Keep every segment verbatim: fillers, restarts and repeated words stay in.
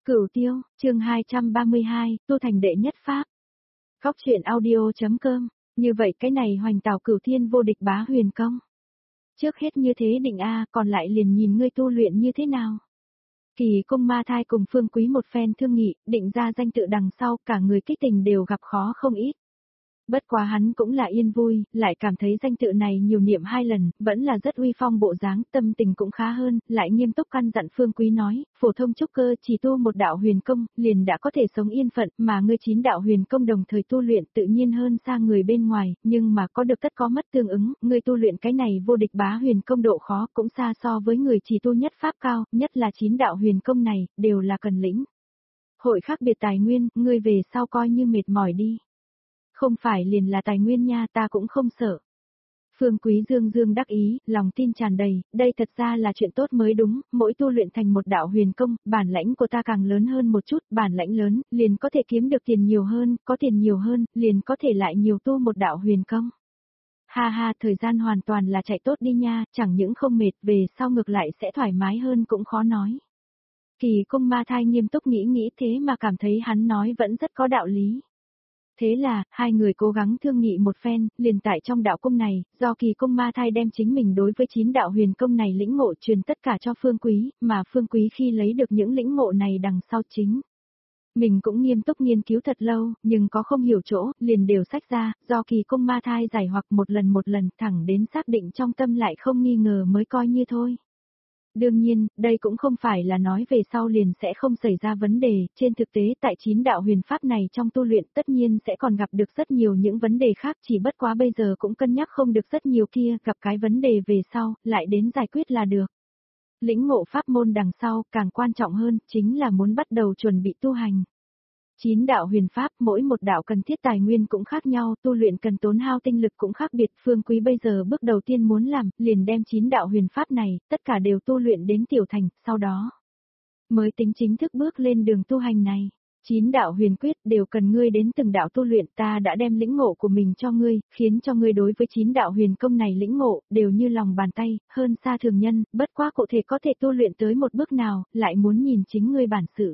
Cửu Tiêu, chương hai trăm ba mươi hai, tu thành đệ nhất pháp. Góc truyện audio.com, như vậy cái này hoành tảo cửu thiên vô địch bá huyền công. Trước hết như thế định A, còn lại liền nhìn ngươi tu luyện như thế nào. Kỳ Công Ma Thai cùng Phương Quý một phen thương nghị, định ra danh tự đằng sau, cả người kích tình đều gặp khó không ít. Bất quá hắn cũng là yên vui, lại cảm thấy danh tự này nhiều niệm hai lần, vẫn là rất uy phong bộ dáng, tâm tình cũng khá hơn, lại nghiêm túc căn dặn Phương Quý nói, phổ thông trúc cơ chỉ tu một đạo huyền công, liền đã có thể sống yên phận, mà ngươi chín đạo huyền công đồng thời tu luyện tự nhiên hơn xa người bên ngoài, nhưng mà có được tất có mất tương ứng, ngươi tu luyện cái này vô địch bá huyền công độ khó cũng xa so với người chỉ tu nhất pháp cao, nhất là chín đạo huyền công này, đều là cần lĩnh. Hội khác biệt tài nguyên, ngươi về sau coi như mệt mỏi đi. Không phải liền là tài nguyên nha, ta cũng không sợ. Phương Quý dương dương đắc ý, lòng tin tràn đầy, đây thật ra là chuyện tốt mới đúng, mỗi tu luyện thành một đạo huyền công, bản lãnh của ta càng lớn hơn một chút, bản lãnh lớn, liền có thể kiếm được tiền nhiều hơn, có tiền nhiều hơn, liền có thể lại nhiều tu một đạo huyền công. Ha ha, thời gian hoàn toàn là chạy tốt đi nha, chẳng những không mệt, về sau ngược lại sẽ thoải mái hơn cũng khó nói. Kỳ Công Ma Thai nghiêm túc nghĩ nghĩ thế mà cảm thấy hắn nói vẫn rất có đạo lý. Thế là, hai người cố gắng thương nghị một phen, liền tại trong đạo cung này, do Kỳ Công Ma Thai đem chính mình đối với chín đạo huyền công này lĩnh ngộ truyền tất cả cho Phương Quý, mà Phương Quý khi lấy được những lĩnh ngộ này đằng sau chính. Mình cũng nghiêm túc nghiên cứu thật lâu, nhưng có không hiểu chỗ, liền đều sách ra, do Kỳ Công Ma Thai giải hoặc một lần một lần thẳng đến xác định trong tâm lại không nghi ngờ mới coi như thôi. Đương nhiên, đây cũng không phải là nói về sau liền sẽ không xảy ra vấn đề, trên thực tế tại chín đạo huyền pháp này trong tu luyện tất nhiên sẽ còn gặp được rất nhiều những vấn đề khác, chỉ bất quá bây giờ cũng cân nhắc không được rất nhiều kia, gặp cái vấn đề về sau, lại đến giải quyết là được. Lĩnh ngộ pháp môn đằng sau, càng quan trọng hơn, chính là muốn bắt đầu chuẩn bị tu hành. Chín đạo huyền pháp, mỗi một đạo cần thiết tài nguyên cũng khác nhau, tu luyện cần tốn hao tinh lực cũng khác biệt. Phương Quý bây giờ bước đầu tiên muốn làm, liền đem chín đạo huyền pháp này, tất cả đều tu luyện đến tiểu thành, sau đó mới tính chính thức bước lên đường tu hành này. Chín đạo huyền quyết đều cần ngươi đến từng đạo tu luyện, ta đã đem lĩnh ngộ của mình cho ngươi, khiến cho ngươi đối với chín đạo huyền công này lĩnh ngộ, đều như lòng bàn tay, hơn xa thường nhân, bất quá cụ thể có thể tu luyện tới một bước nào, lại muốn nhìn chính ngươi bản sự.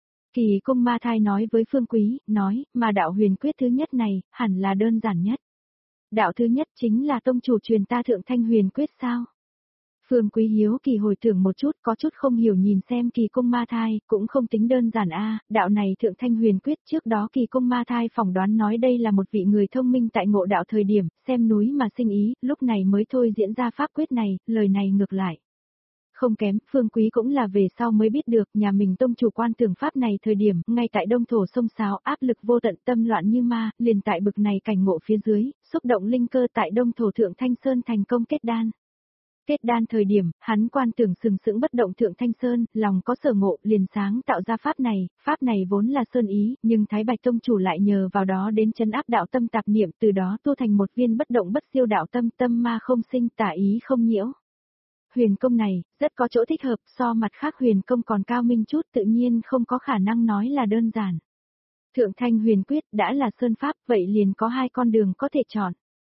Kỳ Công Ma Thai nói với Phương Quý, nói, mà đạo huyền quyết thứ nhất này, hẳn là đơn giản nhất. Đạo thứ nhất chính là tông chủ truyền ta thượng thanh huyền quyết sao? Phương Quý hiếu kỳ hồi tưởng một chút, có chút không hiểu nhìn xem Kỳ Công Ma Thai, cũng không tính đơn giản a, đạo này thượng thanh huyền quyết trước đó Kỳ Công Ma Thai phỏng đoán nói đây là một vị người thông minh tại ngộ đạo thời điểm, xem núi mà sinh ý, lúc này mới thôi diễn ra pháp quyết này, lời này ngược lại. Không kém, Phương Quý cũng là về sau mới biết được nhà mình tông chủ quan tưởng pháp này thời điểm, ngay tại đông thổ sông Sáo áp lực vô tận tâm loạn như ma, liền tại bực này cảnh ngộ phía dưới, xúc động linh cơ tại đông thổ thượng Thanh Sơn thành công kết đan. Kết đan thời điểm, hắn quan tưởng sừng sững bất động thượng Thanh Sơn, lòng có sở ngộ liền sáng tạo ra pháp này, pháp này vốn là sơn ý, nhưng Thái Bạch tông chủ lại nhờ vào đó đến chấn áp đạo tâm tạp niệm, từ đó tu thành một viên bất động bất siêu đạo tâm, tâm ma không sinh, tả ý không nhiễu. Huyền công này, rất có chỗ thích hợp, so mặt khác huyền công còn cao minh chút, tự nhiên không có khả năng nói là đơn giản. Thượng thanh huyền quyết đã là sơn pháp, vậy liền có hai con đường có thể chọn.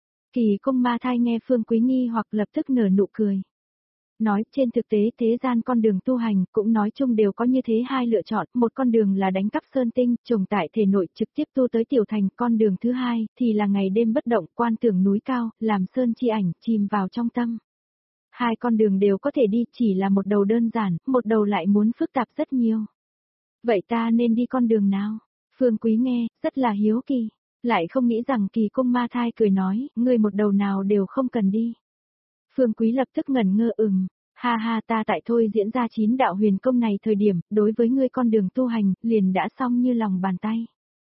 Kỳ Công Ma Thai nghe Phương Quý nghi hoặc lập tức nở nụ cười. Nói, trên thực tế thế gian con đường tu hành, cũng nói chung đều có như thế hai lựa chọn, một con đường là đánh cắp sơn tinh, trồng tại thể nội trực tiếp tu tới tiểu thành, con đường thứ hai, thì là ngày đêm bất động, quan tưởng núi cao, làm sơn chi ảnh, chìm vào trong tâm. Hai con đường đều có thể đi, chỉ là một đầu đơn giản, một đầu lại muốn phức tạp rất nhiều. Vậy ta nên đi con đường nào? Phương Quý nghe, rất là hiếu kỳ, lại không nghĩ rằng Kỳ Công Ma Thai cười nói, ngươi một đầu nào đều không cần đi. Phương Quý lập tức ngẩn ngơ ừm, ha ha ta tại thôi diễn ra chín đạo huyền công này thời điểm, đối với ngươi con đường tu hành, liền đã xong như lòng bàn tay.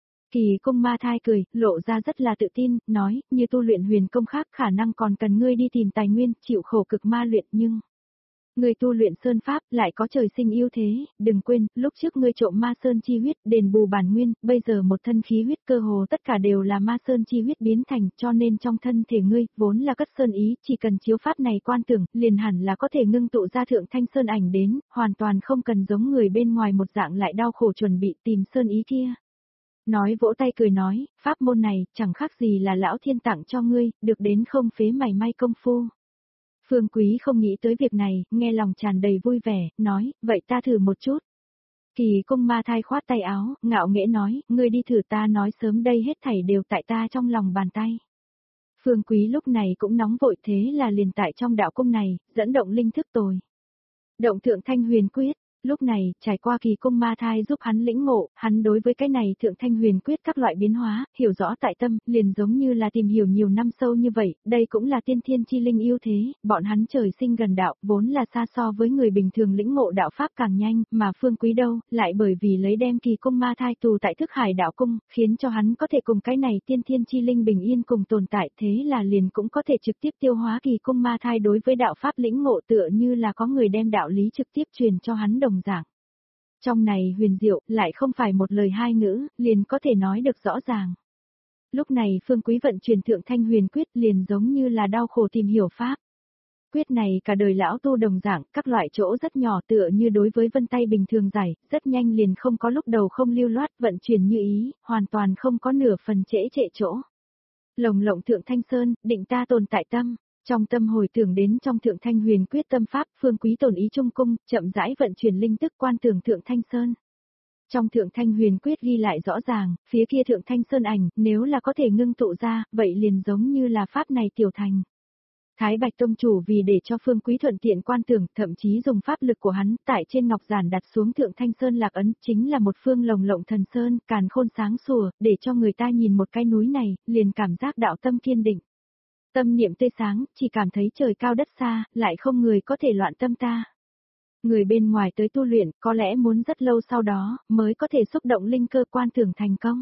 Kỳ Công Ma Thai cười, lộ ra rất là tự tin, nói, như tu luyện huyền công khác khả năng còn cần ngươi đi tìm tài nguyên, chịu khổ cực ma luyện nhưng... Ngươi tu luyện sơn pháp, lại có trời sinh ưu thế, đừng quên, lúc trước ngươi trộm ma sơn chi huyết, đền bù bản nguyên, bây giờ một thân khí huyết cơ hồ tất cả đều là ma sơn chi huyết biến thành, cho nên trong thân thể ngươi, vốn là cất sơn ý, chỉ cần chiếu pháp này quan tưởng, liền hẳn là có thể ngưng tụ ra thượng thanh sơn ảnh đến, hoàn toàn không cần giống người bên ngoài một dạng lại đau khổ chuẩn bị tìm sơn ý kia. Nói vỗ tay cười nói, pháp môn này, chẳng khác gì là lão thiên tặng cho ngươi, được đến không phế mảy may công phu. Phương Quý không nghĩ tới việc này, nghe lòng tràn đầy vui vẻ, nói, vậy ta thử một chút. Kỳ cung ma thai khoát tay áo, ngạo nghễ nói, ngươi đi thử, ta nói sớm đây hết thảy đều tại ta trong lòng bàn tay. Phương Quý lúc này cũng nóng vội, thế là liền tại trong đạo cung này, dẫn động linh thức tồi. Động thượng thanh huyền quyết, lúc này, trải qua kỳ cung ma thai giúp hắn lĩnh ngộ, hắn đối với cái này thượng thanh huyền quyết các loại biến hóa, hiểu rõ tại tâm, liền giống như là tìm hiểu nhiều năm sâu như vậy, đây cũng là tiên thiên chi linh ưu thế, bọn hắn trời sinh gần đạo, vốn là xa so với người bình thường lĩnh ngộ đạo pháp càng nhanh, mà Phương Quý đâu, lại bởi vì lấy đem kỳ cung ma thai tù tại thức hải đạo cung, khiến cho hắn có thể cùng cái này tiên thiên chi linh bình yên cùng tồn tại, thế là liền cũng có thể trực tiếp tiêu hóa kỳ cung ma thai đối với đạo pháp lĩnh ngộ, tựa như là có người đem đạo lý trực tiếp truyền cho hắn đồng dạng. Trong này huyền diệu, lại không phải một lời hai ngữ, liền có thể nói được rõ ràng. Lúc này Phương Quý vận chuyển thượng thanh huyền quyết liền giống như là đau khổ tìm hiểu pháp. Quyết này cả đời lão tu đồng dạng, các loại chỗ rất nhỏ tựa như đối với vân tay bình thường giải, rất nhanh liền không có lúc đầu không lưu loát, vận chuyển như ý, hoàn toàn không có nửa phần trễ trệ chỗ. Lồng lộng thượng thanh sơn, định ta tồn tại tâm. Trong tâm hồi tưởng đến trong thượng thanh huyền quyết tâm pháp, Phương Quý tổn ý trung cung, chậm rãi vận chuyển linh tức quan tưởng thượng thanh sơn. Trong thượng thanh huyền quyết ghi lại rõ ràng, phía kia thượng thanh sơn ảnh, nếu là có thể ngưng tụ ra, vậy liền giống như là pháp này tiểu thành. Thái Bạch Tông chủ vì để cho Phương Quý thuận tiện quan tưởng, thậm chí dùng pháp lực của hắn, tại trên ngọc giản đặt xuống thượng thanh sơn lạc ấn, chính là một phương lồng lộng thần sơn, càn khôn sáng sủa, để cho người ta nhìn một cái núi này, liền cảm giác đạo tâm kiên định. Tâm niệm tươi sáng, chỉ cảm thấy trời cao đất xa, lại không người có thể loạn tâm ta. Người bên ngoài tới tu luyện, có lẽ muốn rất lâu sau đó, mới có thể xúc động linh cơ quan tưởng thành công.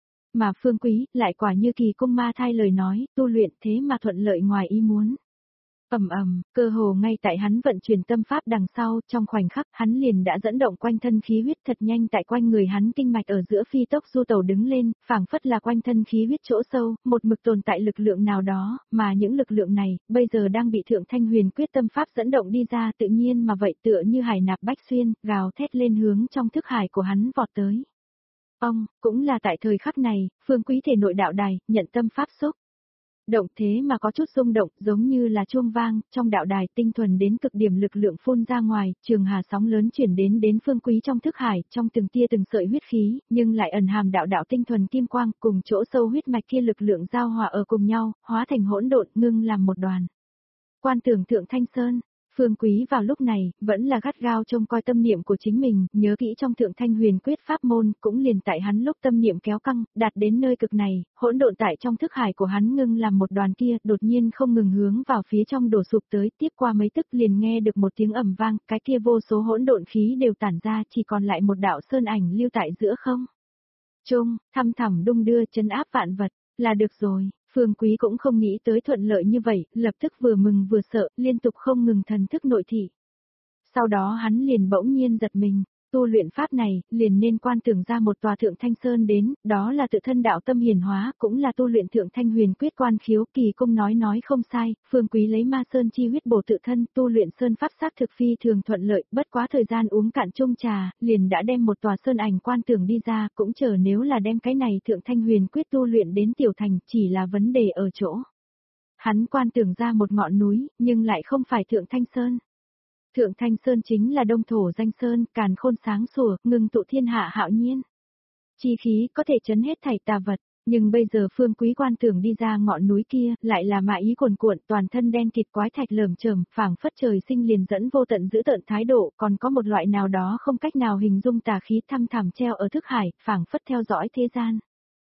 Mà Phương Quý, lại quả như kỳ cung ma thai lời nói, tu luyện thế mà thuận lợi ngoài ý muốn. Ầm ầm, cơ hồ ngay tại hắn vận chuyển tâm pháp đằng sau, trong khoảnh khắc, hắn liền đã dẫn động quanh thân khí huyết thật nhanh tại quanh người hắn kinh mạch ở giữa phi tốc du tàu đứng lên, phảng phất là quanh thân khí huyết chỗ sâu, một mực tồn tại lực lượng nào đó, mà những lực lượng này, bây giờ đang bị thượng thanh huyền quyết tâm pháp dẫn động đi ra tự nhiên mà vậy tựa như hải nạp bách xuyên, gào thét lên hướng trong thức hải của hắn vọt tới. Ông, cũng là tại thời khắc này, Phương Quý thể nội đạo đài, nhận tâm pháp xúc. Động thế mà có chút rung động, giống như là chuông vang, trong đạo đài tinh thuần đến cực điểm lực lượng phun ra ngoài, trường hà sóng lớn chuyển đến đến Phương Quý trong thức hải, trong từng tia từng sợi huyết khí, nhưng lại ẩn hàm đạo đạo tinh thuần kim quang, cùng chỗ sâu huyết mạch kia lực lượng giao hòa ở cùng nhau, hóa thành hỗn độn, ngưng làm một đoàn. Quan tưởng thượng thanh sơn. Phương Quý vào lúc này, vẫn là gắt gao trông coi tâm niệm của chính mình, nhớ kỹ trong thượng thanh huyền quyết pháp môn, cũng liền tại hắn lúc tâm niệm kéo căng, đạt đến nơi cực này, hỗn độn tại trong thức hải của hắn ngưng làm một đoàn kia, đột nhiên không ngừng hướng vào phía trong đổ sụp tới, tiếp qua mấy tức liền nghe được một tiếng ầm vang, cái kia vô số hỗn độn khí đều tản ra, chỉ còn lại một đạo sơn ảnh lưu tại giữa không. Trung, thăm thẳm đung đưa trấn áp vạn vật, là được rồi. Phương Quý cũng không nghĩ tới thuận lợi như vậy, lập tức vừa mừng vừa sợ, liên tục không ngừng thần thức nội thị. Sau đó hắn liền bỗng nhiên giật mình, tu luyện pháp này, liền nên quan tưởng ra một tòa thượng thanh sơn đến, đó là tự thân đạo tâm hiển hóa, cũng là tu luyện thượng thanh huyền quyết quan khiếu, kỳ cung nói nói không sai, Phương Quý lấy ma sơn chi huyết bổ tự thân, tu luyện sơn pháp xác thực phi thường thuận lợi, bất quá thời gian uống cạn chung trà, liền đã đem một tòa sơn ảnh quan tưởng đi ra, cũng chờ nếu là đem cái này thượng thanh huyền quyết tu luyện đến tiểu thành, chỉ là vấn đề ở chỗ. Hắn quan tưởng ra một ngọn núi, nhưng lại không phải thượng thanh sơn. Thượng Thanh Sơn chính là đông thổ danh sơn, càn khôn sáng sủa, ngừng tụ thiên hạ hạo nhiên. Chi khí có thể chấn hết thảy tà vật, nhưng bây giờ Phương Quý quan tưởng đi ra ngọn núi kia, lại là mã ý cuồn cuộn, toàn thân đen kịt quái thạch lởm chởm, phảng phất trời sinh liền dẫn vô tận giữ tợn thái độ, còn có một loại nào đó không cách nào hình dung tà khí thăm thẳm treo ở thức hải, phảng phất theo dõi thế gian.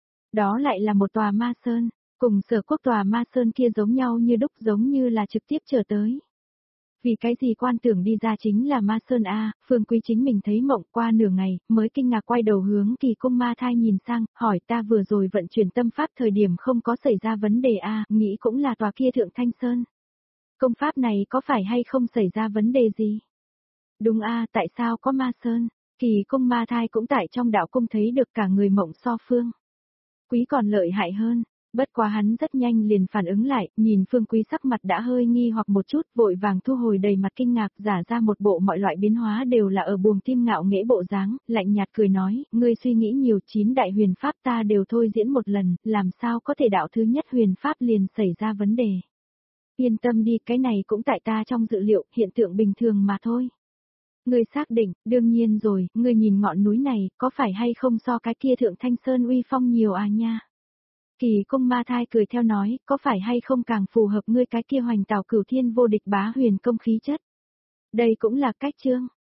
Đó lại là một tòa ma sơn, cùng Sở Quốc tòa ma sơn kia giống nhau như đúc, giống như là trực tiếp trở tới. Vì cái gì quan tưởng đi ra chính là ma sơn A, Phương Quý chính mình thấy mộng qua nửa ngày, mới kinh ngạc quay đầu hướng kỳ cung ma thai nhìn sang, hỏi ta vừa rồi vận chuyển tâm pháp thời điểm không có xảy ra vấn đề A, nghĩ cũng là tòa kia thượng thanh sơn. Công pháp này có phải hay không xảy ra vấn đề gì? Đúng A, tại sao có ma sơn? Kỳ cung ma thai cũng tại trong đạo cung thấy được cả người mộng so Phương Quý còn lợi hại hơn. Bất quá hắn rất nhanh liền phản ứng lại, nhìn Phương Quý sắc mặt đã hơi nghi hoặc một chút, vội vàng thu hồi đầy mặt kinh ngạc, giả ra một bộ mọi loại biến hóa đều là ở buồng tim ngạo nghễ bộ dáng, lạnh nhạt cười nói, ngươi suy nghĩ nhiều, chín đại huyền pháp ta đều thôi diễn một lần, làm sao có thể đạo thứ nhất huyền pháp liền xảy ra vấn đề. Yên tâm đi, cái này cũng tại ta trong dự liệu, hiện tượng bình thường mà thôi. Ngươi xác định, đương nhiên rồi, ngươi nhìn ngọn núi này, có phải hay không so cái kia thượng Thanh Sơn uy phong nhiều à nha. Kỳ Công Ma Thai cười theo nói, có phải hay không càng phù hợp ngươi cái kia hoành tảo cửu thiên vô địch bá huyền công khí chất. Đây cũng là cách chương.